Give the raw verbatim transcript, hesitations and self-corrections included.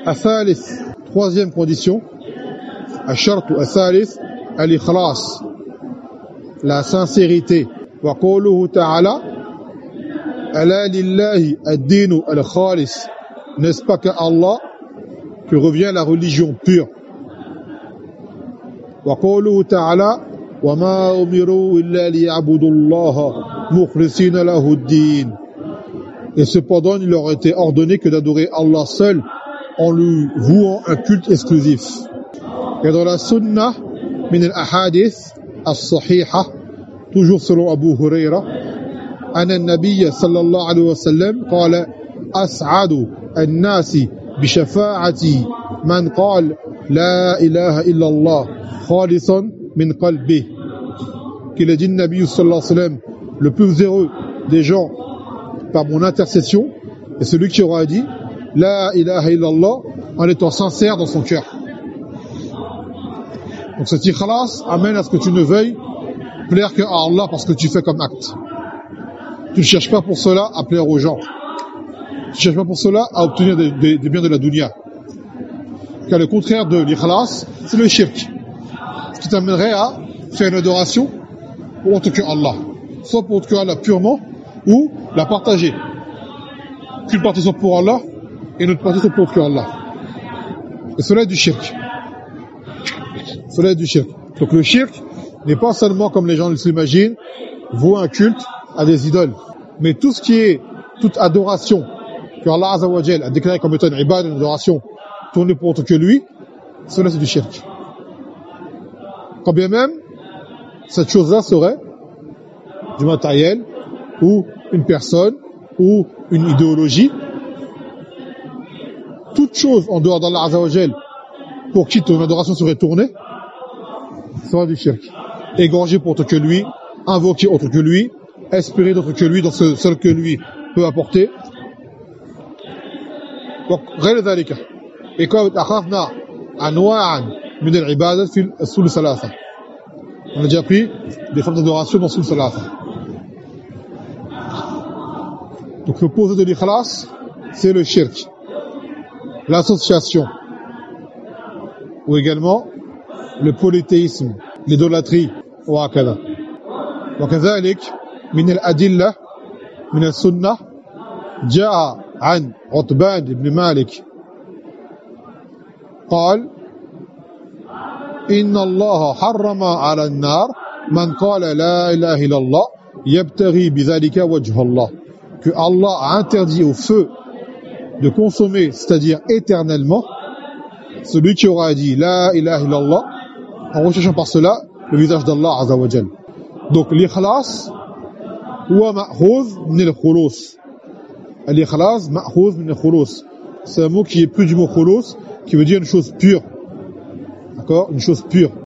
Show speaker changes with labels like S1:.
S1: الثالث, troisième condition, الشرط الثالث الإخلاص, la sincérité. وقوله تعالى ألا لله الدين الخالص, n'est-ce pas qu'à Allah que revient la religion pure. وقوله تعالى وما أمروا إلا ليعبدوا الله مخلصين له الدين, et cependant il leur a été ordonné que d'adorer Allah seul en lui vouant un culte exclusif. Et dans la sunna min al-ahadith as-sahiha, toujours selon Abu Huraira, أن النبي صلى الله عليه وسلم قال أسعد الناس بشفاعتي من قال لا إله إلا الله خالصا من قلبه, qu'il a dit le Nabi sallallahu alayhi wa sallam, le plus heureux des gens par mon intercession est celui qui aura dit la ilaha illallah en étant sincère dans son cœur. Donc cet ikhlas amène à ce que tu ne veuilles plaire qu'à Allah parce que tu fais comme acte. Tu ne cherches pas pour cela à plaire aux gens. Tu ne cherches pas pour cela à obtenir des, des, des biens de la dunya. Car le contraire de l'ikhlas, c'est le shirk. Ce qui t'amènerait à faire une adoration pour autre que Allah. Soit pour autre que Allah purement, ou la partager. Qu'une partie soit pour Allah, et une autre partie soit pour autre que Allah. Et cela est du shirk. Cela est du shirk. Donc le shirk n'est pas seulement, comme les gens l'imaginent, vouer un culte à des idoles. Mais tout ce qui est, toute adoration que Allah Azza wa Jal a déclaré comme étant une ibad, une adoration tournée pour autre que lui, cela c'est du shirk. Quand bien même, cette chose-là serait du matériel, ou une personne, ou une idéologie. Toute chose en dehors d'Allah Azza wa Jal pour qui ton adoration serait tournée, sera du shirk. Égorger pour autre que lui, invoquer autre que lui, espérer d'autre que lui dans ce seul que lui peut apporter. Donc, غير ذلك. Et quand أخذنا أنواعا من العبادة في الأصول الثلاثة. On a déjà pris des formes d'adoration dans l'usul thalatha. Donc l'opposé de l'ikhlas, c'est le shirk, l'association, ou également le polythéisme, l'idolâtrie, وهكذا. وكذلك من الأدلة من السنة جاء عن عتبان بن مالك قال إن الله حرم على النار من قال لا إله إلا الله يبتغي بذلك وجه الله, que Allah a interdit au feu de consommer, c'est-à-dire éternellement, celui qui aura dit la ilaha illallah en recherchant par cela le visage d'Allah Azza wa Jal. Donc l'ikhlas huwa ma'khuz min al-khulus. L'ikhlas ma'khuz min al-khulus, c'est un mot qui est plus du mot khulus, qui veut dire une chose pure. D'accord, une chose pure.